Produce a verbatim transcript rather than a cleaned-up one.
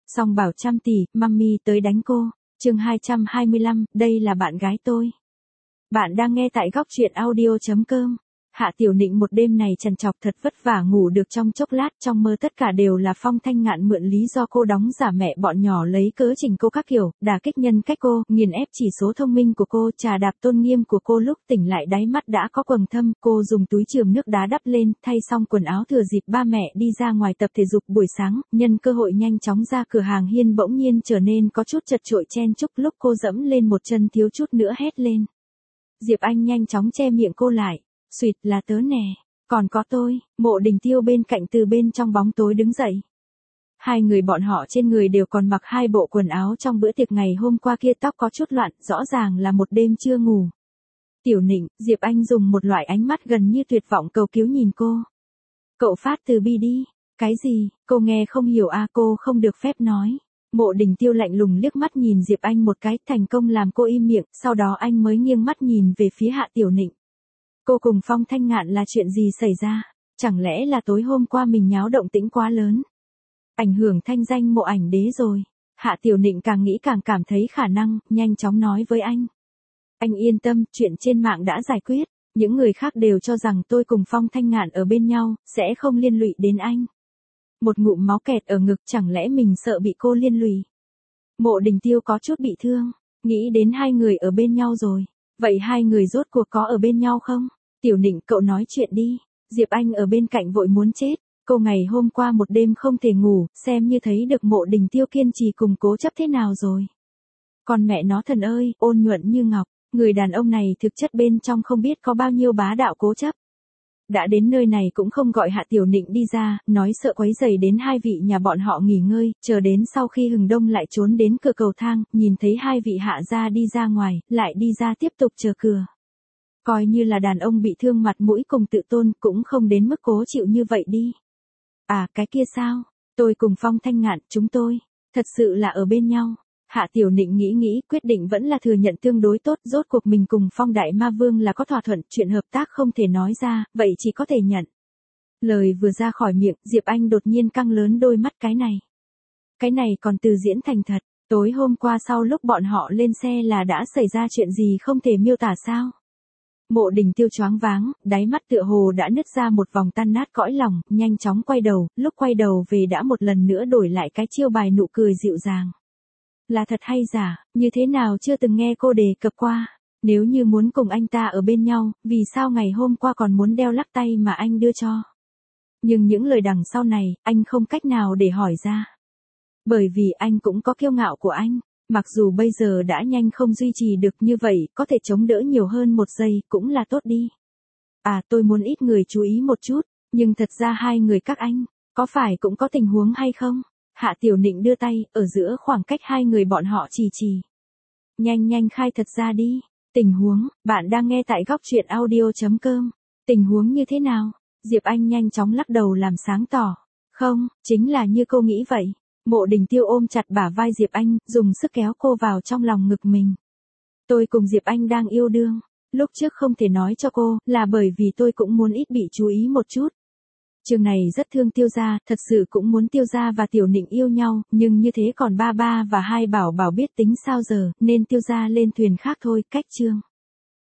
Song bảo trăm tỷ, mummy tới đánh cô. Chương hai trăm hai mươi lăm, đây là bạn gái tôi. Bạn đang nghe tại góc truyện audio chấm com. Hạ Tiểu Nịnh một đêm này trằn trọc thật vất vả ngủ được trong chốc lát, trong mơ tất cả đều là Phong Thanh Ngạn mượn lý do cô đóng giả mẹ bọn nhỏ lấy cớ chỉnh cô các kiểu, đả kích nhân cách cô, nghiền ép chỉ số thông minh của cô, trà đạp tôn nghiêm của cô. Lúc tỉnh lại đáy mắt đã có quầng thâm, cô dùng túi chườm nước đá đắp lên, thay xong quần áo thừa dịp ba mẹ đi ra ngoài tập thể dục buổi sáng, nhân cơ hội nhanh chóng ra cửa hàng hiên bỗng nhiên trở nên có chút chật chội chen chúc. Lúc cô dẫm lên một chân thiếu chút nữa hét lên. Diệp Anh nhanh chóng che miệng cô lại. Xuyệt, là tớ nè, còn có tôi. Mộ Đình Tiêu bên cạnh từ bên trong bóng tối đứng dậy. Hai người bọn họ trên người đều còn mặc hai bộ quần áo trong bữa tiệc ngày hôm qua kia, tóc có chút loạn, rõ ràng là một đêm chưa ngủ. Tiểu Nịnh, Diệp Anh dùng một loại ánh mắt gần như tuyệt vọng cầu cứu nhìn cô. Cậu phát từ bi đi. Cái gì? Cô nghe không hiểu à? Cô không được phép nói. Mộ Đình Tiêu lạnh lùng liếc mắt nhìn Diệp Anh một cái, thành công làm cô im miệng, sau đó anh mới nghiêng mắt nhìn về phía Hạ Tiểu Nịnh. Cô cùng Phong Thanh Ngạn là chuyện gì xảy ra? Chẳng lẽ là tối hôm qua mình nháo động tĩnh quá lớn? Ảnh hưởng thanh danh Mộ Ảnh Đế rồi. Hạ Tiểu Nịnh càng nghĩ càng cảm thấy khả năng, nhanh chóng nói với anh. Anh yên tâm, chuyện trên mạng đã giải quyết. Những người khác đều cho rằng tôi cùng Phong Thanh Ngạn ở bên nhau, sẽ không liên lụy đến anh. Một ngụm máu kẹt ở ngực, chẳng lẽ mình sợ bị cô liên lụy? Mộ Đình Tiêu có chút bị thương, nghĩ đến hai người ở bên nhau rồi. Vậy hai người rốt cuộc có ở bên nhau không? Tiểu Nịnh, cậu nói chuyện đi. Diệp Anh ở bên cạnh vội muốn chết. Cô ngày hôm qua một đêm không thể ngủ, xem như thấy được Mộ Đình Tiêu kiên trì cùng cố chấp thế nào rồi. Còn mẹ nó thần ơi, ôn nhuận như ngọc. Người đàn ông này thực chất bên trong không biết có bao nhiêu bá đạo cố chấp. Đã đến nơi này cũng không gọi Hạ Tiểu Nịnh đi ra, nói sợ quấy rầy đến hai vị nhà bọn họ nghỉ ngơi, chờ đến sau khi hừng đông lại trốn đến cửa cầu thang, nhìn thấy hai vị hạ gia đi ra ngoài, lại đi ra tiếp tục chờ cửa. Coi như là đàn ông bị thương mặt mũi cùng tự tôn, cũng không đến mức cố chịu như vậy đi. À, cái kia sao? Tôi cùng Phong Thanh Ngạn, chúng tôi, thật sự là ở bên nhau. Hạ Tiểu Nịnh nghĩ nghĩ, quyết định vẫn là thừa nhận tương đối tốt, rốt cuộc mình cùng Phong Đại Ma Vương là có thỏa thuận, chuyện hợp tác không thể nói ra, vậy chỉ có thể nhận. Lời vừa ra khỏi miệng, Diệp Anh đột nhiên căng lớn đôi mắt. Cái này, cái này còn từ diễn thành thật, tối hôm qua sau lúc bọn họ lên xe là đã xảy ra chuyện gì không thể miêu tả sao? Mộ Đình Tiêu choáng váng, đáy mắt tựa hồ đã nứt ra một vòng tan nát cõi lòng, nhanh chóng quay đầu, lúc quay đầu về đã một lần nữa đổi lại cái chiêu bài nụ cười dịu dàng. Là thật hay giả, như thế nào chưa từng nghe cô đề cập qua. Nếu như muốn cùng anh ta ở bên nhau, vì sao ngày hôm qua còn muốn đeo lắc tay mà anh đưa cho? Nhưng những lời đằng sau này, anh không cách nào để hỏi ra. Bởi vì anh cũng có kiêu ngạo của anh. Mặc dù bây giờ đã nhanh không duy trì được như vậy, có thể chống đỡ nhiều hơn một giây, cũng là tốt đi. À, tôi muốn ít người chú ý một chút, nhưng thật ra hai người các anh, có phải cũng có tình huống hay không? Hạ Tiểu Nịnh đưa tay, ở giữa khoảng cách hai người bọn họ chỉ chỉ. Nhanh nhanh khai thật ra đi. Tình huống, bạn đang nghe tại góc truyện audio chấm com. Tình huống như thế nào? Diệp Anh nhanh chóng lắc đầu làm sáng tỏ. Không, chính là như cô nghĩ vậy. Mộ Đình Tiêu ôm chặt bả vai Diệp Anh, dùng sức kéo cô vào trong lòng ngực mình. Tôi cùng Diệp Anh đang yêu đương. Lúc trước không thể nói cho cô, là bởi vì tôi cũng muốn ít bị chú ý một chút. Trường này rất thương Tiêu gia, thật sự cũng muốn Tiêu gia và Tiểu Nịnh yêu nhau, nhưng như thế còn ba ba và hai bảo bảo biết tính sao giờ, nên Tiêu gia lên thuyền khác thôi, cách chương.